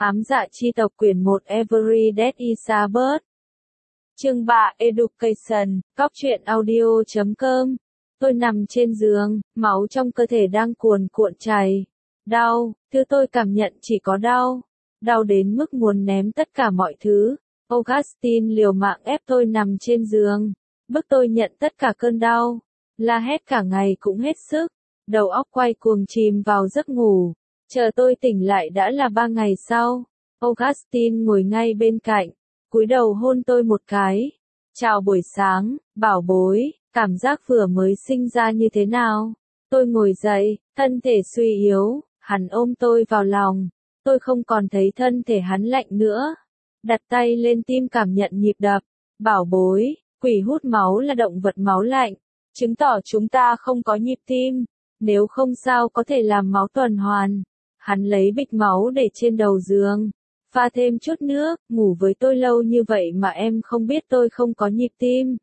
Ám dạ chi tộc quyển 1 Every Death is a Birth. Chương 3 Education, Cóc truyện audio.com. Tôi nằm trên giường, máu trong cơ thể đang cuồn cuộn chảy. Đau, thứ tôi cảm nhận chỉ có đau. Đau đến mức muốn ném tất cả mọi thứ. Augustine liều mạng ép tôi nằm trên giường, bức tôi nhận tất cả cơn đau. La hét cả ngày cũng hết sức. Đầu óc quay cuồng chìm vào giấc ngủ. Chờ tôi tỉnh lại đã là 3 ngày sau. Augustine ngồi ngay bên cạnh, cúi đầu hôn tôi một cái. Chào buổi sáng, bảo bối, cảm giác vừa mới sinh ra như thế nào? Tôi ngồi dậy, thân thể suy yếu, hắn ôm tôi vào lòng. Tôi không còn thấy thân thể hắn lạnh nữa. Đặt tay lên tim cảm nhận nhịp đập. Bảo bối, quỷ hút máu là động vật máu lạnh, chứng tỏ chúng ta không có nhịp tim. Nếu không sao có thể làm máu tuần hoàn. Hắn lấy bịch máu để trên đầu giường, pha thêm chút nước, ngủ với tôi lâu như vậy mà em không biết tôi không có nhịp tim.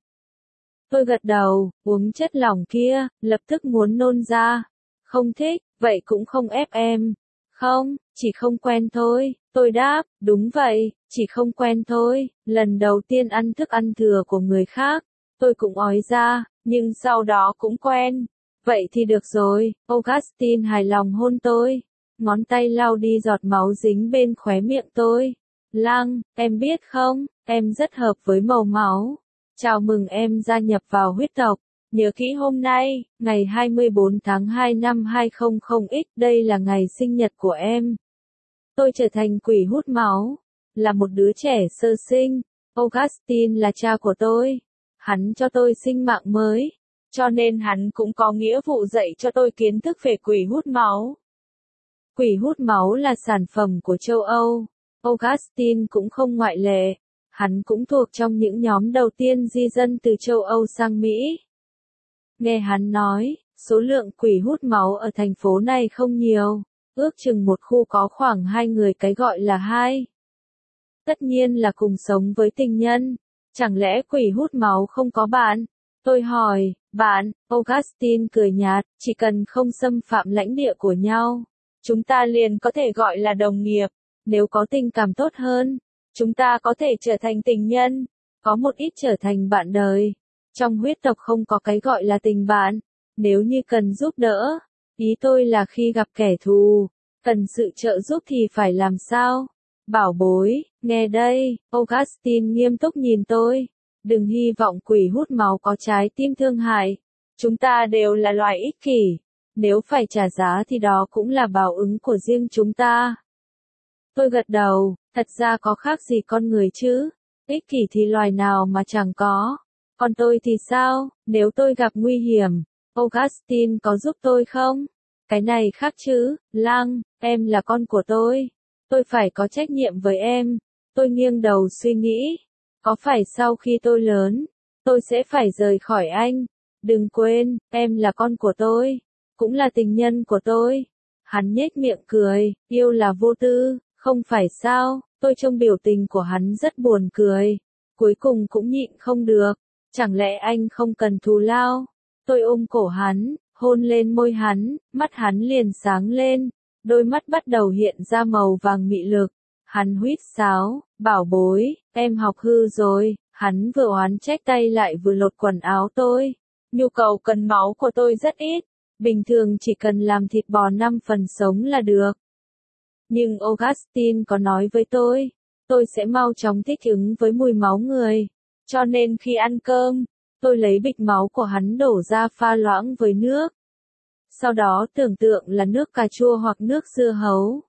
Tôi gật đầu, uống chất lỏng kia, lập tức muốn nôn ra. Không thích, vậy cũng không ép em. Không, chỉ không quen thôi, tôi đáp, đúng vậy, chỉ không quen thôi. Lần đầu tiên ăn thức ăn thừa của người khác, tôi cũng ói ra, nhưng sau đó cũng quen. Vậy thì được rồi, Augustine hài lòng hôn tôi. Ngón tay lau đi giọt máu dính bên khóe miệng tôi. Lăng, em biết không, em rất hợp với màu máu. Chào mừng em gia nhập vào huyết tộc. Nhớ kỹ hôm nay, ngày 24 tháng 2 năm 200X, đây là ngày sinh nhật của em. Tôi trở thành quỷ hút máu, là một đứa trẻ sơ sinh. Augustine là cha của tôi. Hắn cho tôi sinh mạng mới, cho nên hắn cũng có nghĩa vụ dạy cho tôi kiến thức về quỷ hút máu. Quỷ hút máu là sản phẩm của châu Âu. Augustine cũng không ngoại lệ. Hắn cũng thuộc trong những nhóm đầu tiên di dân từ châu Âu sang Mỹ. Nghe hắn nói, số lượng quỷ hút máu ở thành phố này không nhiều. Ước chừng một khu có khoảng 2 người, cái gọi là 2. Tất nhiên là cùng sống với tình nhân. Chẳng lẽ quỷ hút máu không có bạn? Tôi hỏi, bạn, Augustine cười nhạt, chỉ cần không xâm phạm lãnh địa của nhau, chúng ta liền có thể gọi là đồng nghiệp. Nếu có tình cảm tốt hơn, chúng ta có thể trở thành tình nhân, có một ít trở thành bạn đời. Trong huyết tộc không có cái gọi là tình bạn. Nếu như cần giúp đỡ, ý tôi là khi gặp kẻ thù, cần sự trợ giúp thì phải làm sao? Bảo bối, nghe đây, Augustine nghiêm túc nhìn tôi. Đừng hy vọng quỷ hút máu có trái tim thương hại. Chúng ta đều là loài ích kỷ. Nếu phải trả giá thì đó cũng là báo ứng của riêng chúng ta. Tôi gật đầu, thật ra có khác gì con người chứ? Ích kỷ thì loài nào mà chẳng có. Còn tôi thì sao, nếu tôi gặp nguy hiểm, Augustine có giúp tôi không? Cái này khác chứ, Lăng, em là con của tôi. Tôi phải có trách nhiệm với em. Tôi nghiêng đầu suy nghĩ. Có phải sau khi tôi lớn, tôi sẽ phải rời khỏi anh? Đừng quên, em là con của tôi, cũng là tình nhân của tôi. Hắn nhếch miệng cười, yêu là vô tư, không phải sao? Tôi trông biểu tình của hắn rất buồn cười. Cuối cùng cũng nhịn không được. Chẳng lẽ anh không cần thù lao? Tôi ôm cổ hắn, hôn lên môi hắn, mắt hắn liền sáng lên. Đôi mắt bắt đầu hiện ra màu vàng mị lực. Hắn huýt sáo, bảo bối, em học hư rồi. Hắn vừa oán trách tay lại vừa lột quần áo tôi. Nhu cầu cần máu của tôi rất ít. Bình thường chỉ cần làm thịt bò 5 phần sống là được. Nhưng Augustine có nói với tôi sẽ mau chóng thích ứng với mùi máu người. Cho nên khi ăn cơm, tôi lấy bịch máu của hắn đổ ra pha loãng với nước. Sau đó tưởng tượng là nước cà chua hoặc nước dưa hấu.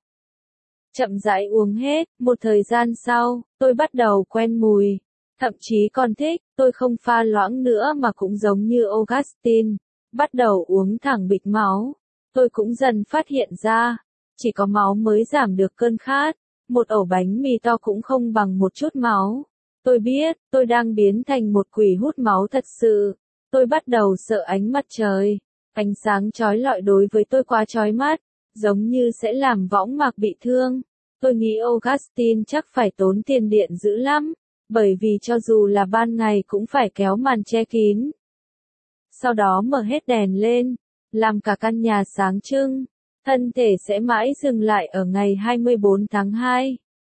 Chậm rãi uống hết, một thời gian sau, tôi bắt đầu quen mùi. Thậm chí còn thích, tôi không pha loãng nữa mà cũng giống như Augustine. Bắt đầu uống thẳng bịch máu. Tôi cũng dần phát hiện ra, chỉ có máu mới giảm được cơn khát. Một ổ bánh mì to cũng không bằng một chút máu. Tôi biết, tôi đang biến thành một quỷ hút máu thật sự. Tôi bắt đầu sợ ánh mặt trời. Ánh sáng chói lọi đối với tôi quá chói mắt, giống như sẽ làm võng mạc bị thương. Tôi nghĩ Augustine chắc phải tốn tiền điện dữ lắm, bởi vì cho dù là ban ngày cũng phải kéo màn che kín. Sau đó mở hết đèn lên, làm cả căn nhà sáng trưng. Thân thể sẽ mãi dừng lại ở ngày 24 tháng 2.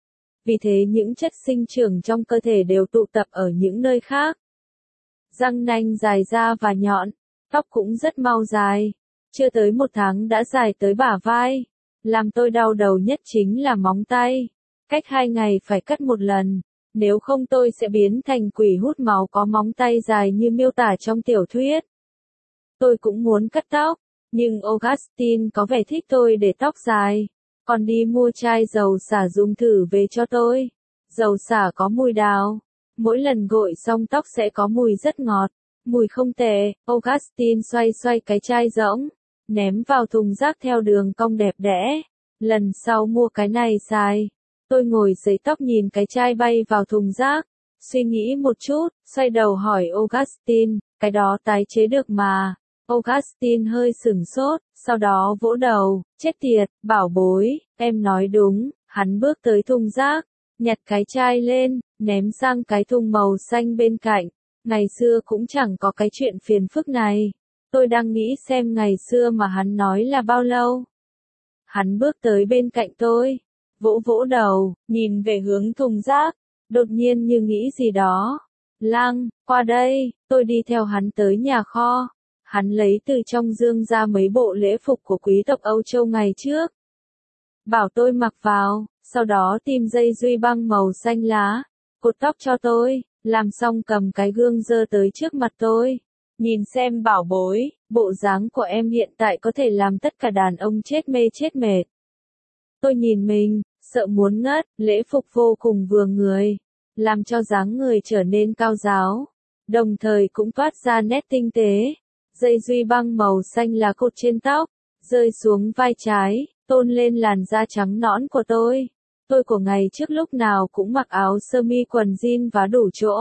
Vì thế những chất sinh trưởng trong cơ thể đều tụ tập ở những nơi khác. Răng nanh dài ra và nhọn, tóc cũng rất mau dài. Chưa tới 1 tháng đã dài tới bả vai. Làm tôi đau đầu nhất chính là móng tay. Cách 2 ngày phải cắt 1 lần. Nếu không tôi sẽ biến thành quỷ hút máu có móng tay dài như miêu tả trong tiểu thuyết. Tôi cũng muốn cắt tóc, nhưng Augustine có vẻ thích tôi để tóc dài. Còn đi mua chai dầu xả dùng thử về cho tôi. Dầu xả có mùi đào. Mỗi lần gội xong tóc sẽ có mùi rất ngọt. Mùi không tệ. Augustine xoay xoay cái chai rỗng, ném vào thùng rác theo đường cong đẹp đẽ. Lần sau mua cái này xài. Tôi ngồi sấy tóc nhìn cái chai bay vào thùng rác. Suy nghĩ một chút, xoay đầu hỏi Augustine, cái đó tái chế được mà. Augustine hơi sửng sốt, sau đó vỗ đầu, chết tiệt, bảo bối, em nói đúng. Hắn bước tới thùng rác, nhặt cái chai lên, ném sang cái thùng màu xanh bên cạnh. Ngày xưa cũng chẳng có cái chuyện phiền phức này. Tôi đang nghĩ xem ngày xưa mà hắn nói là bao lâu. Hắn bước tới bên cạnh tôi, vỗ vỗ đầu, nhìn về hướng thùng rác, đột nhiên như nghĩ gì đó. Lang, qua đây, tôi đi theo hắn tới nhà kho. Hắn lấy từ trong dương ra mấy bộ lễ phục của quý tộc Âu Châu ngày trước. Bảo tôi mặc vào, sau đó tìm dây duy băng màu xanh lá, cột tóc cho tôi, làm xong cầm cái gương giơ tới trước mặt tôi. Nhìn xem bảo bối, bộ dáng của em hiện tại có thể làm tất cả đàn ông chết mê chết mệt. Tôi nhìn mình, sợ muốn ngất, lễ phục vô cùng vừa người, làm cho dáng người trở nên cao ráo, đồng thời cũng toát ra nét tinh tế. Dây duy băng màu xanh lá cột trên tóc, rơi xuống vai trái, tôn lên làn da trắng nõn của tôi. Tôi của ngày trước lúc nào cũng mặc áo sơ mi quần jean và đủ chỗ.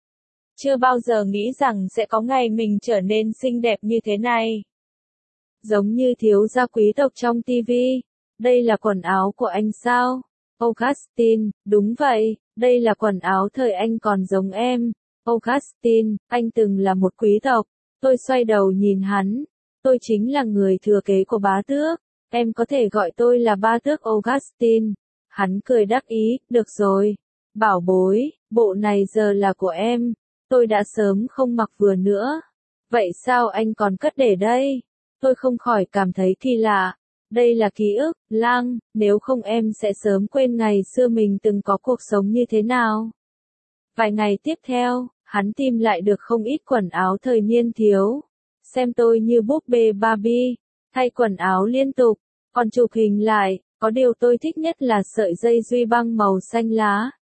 Chưa bao giờ nghĩ rằng sẽ có ngày mình trở nên xinh đẹp như thế này. Giống như thiếu gia quý tộc trong TV. Đây là quần áo của anh sao? Augustine, đúng vậy, đây là quần áo thời anh còn giống em. Augustine, anh từng là một quý tộc. Tôi xoay đầu nhìn hắn. Tôi chính là người thừa kế của bá tước. Em có thể gọi tôi là bá tước Augustine. Hắn cười đắc ý, được rồi. Bảo bối, bộ này giờ là của em. Tôi đã sớm không mặc vừa nữa. Vậy sao anh còn cất để đây? Tôi không khỏi cảm thấy kỳ lạ. Đây là ký ức, Lang, nếu không em sẽ sớm quên ngày xưa mình từng có cuộc sống như thế nào. Vài ngày tiếp theo, hắn tìm lại được không ít quần áo thời niên thiếu. Xem tôi như búp bê Barbie, thay quần áo liên tục, còn chụp hình lại, có điều tôi thích nhất là sợi dây duy băng màu xanh lá.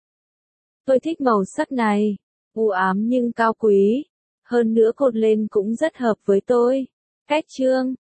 Tôi thích màu sắc này, u ám nhưng cao quý, hơn nữa cột lên cũng rất hợp với tôi. Cách chương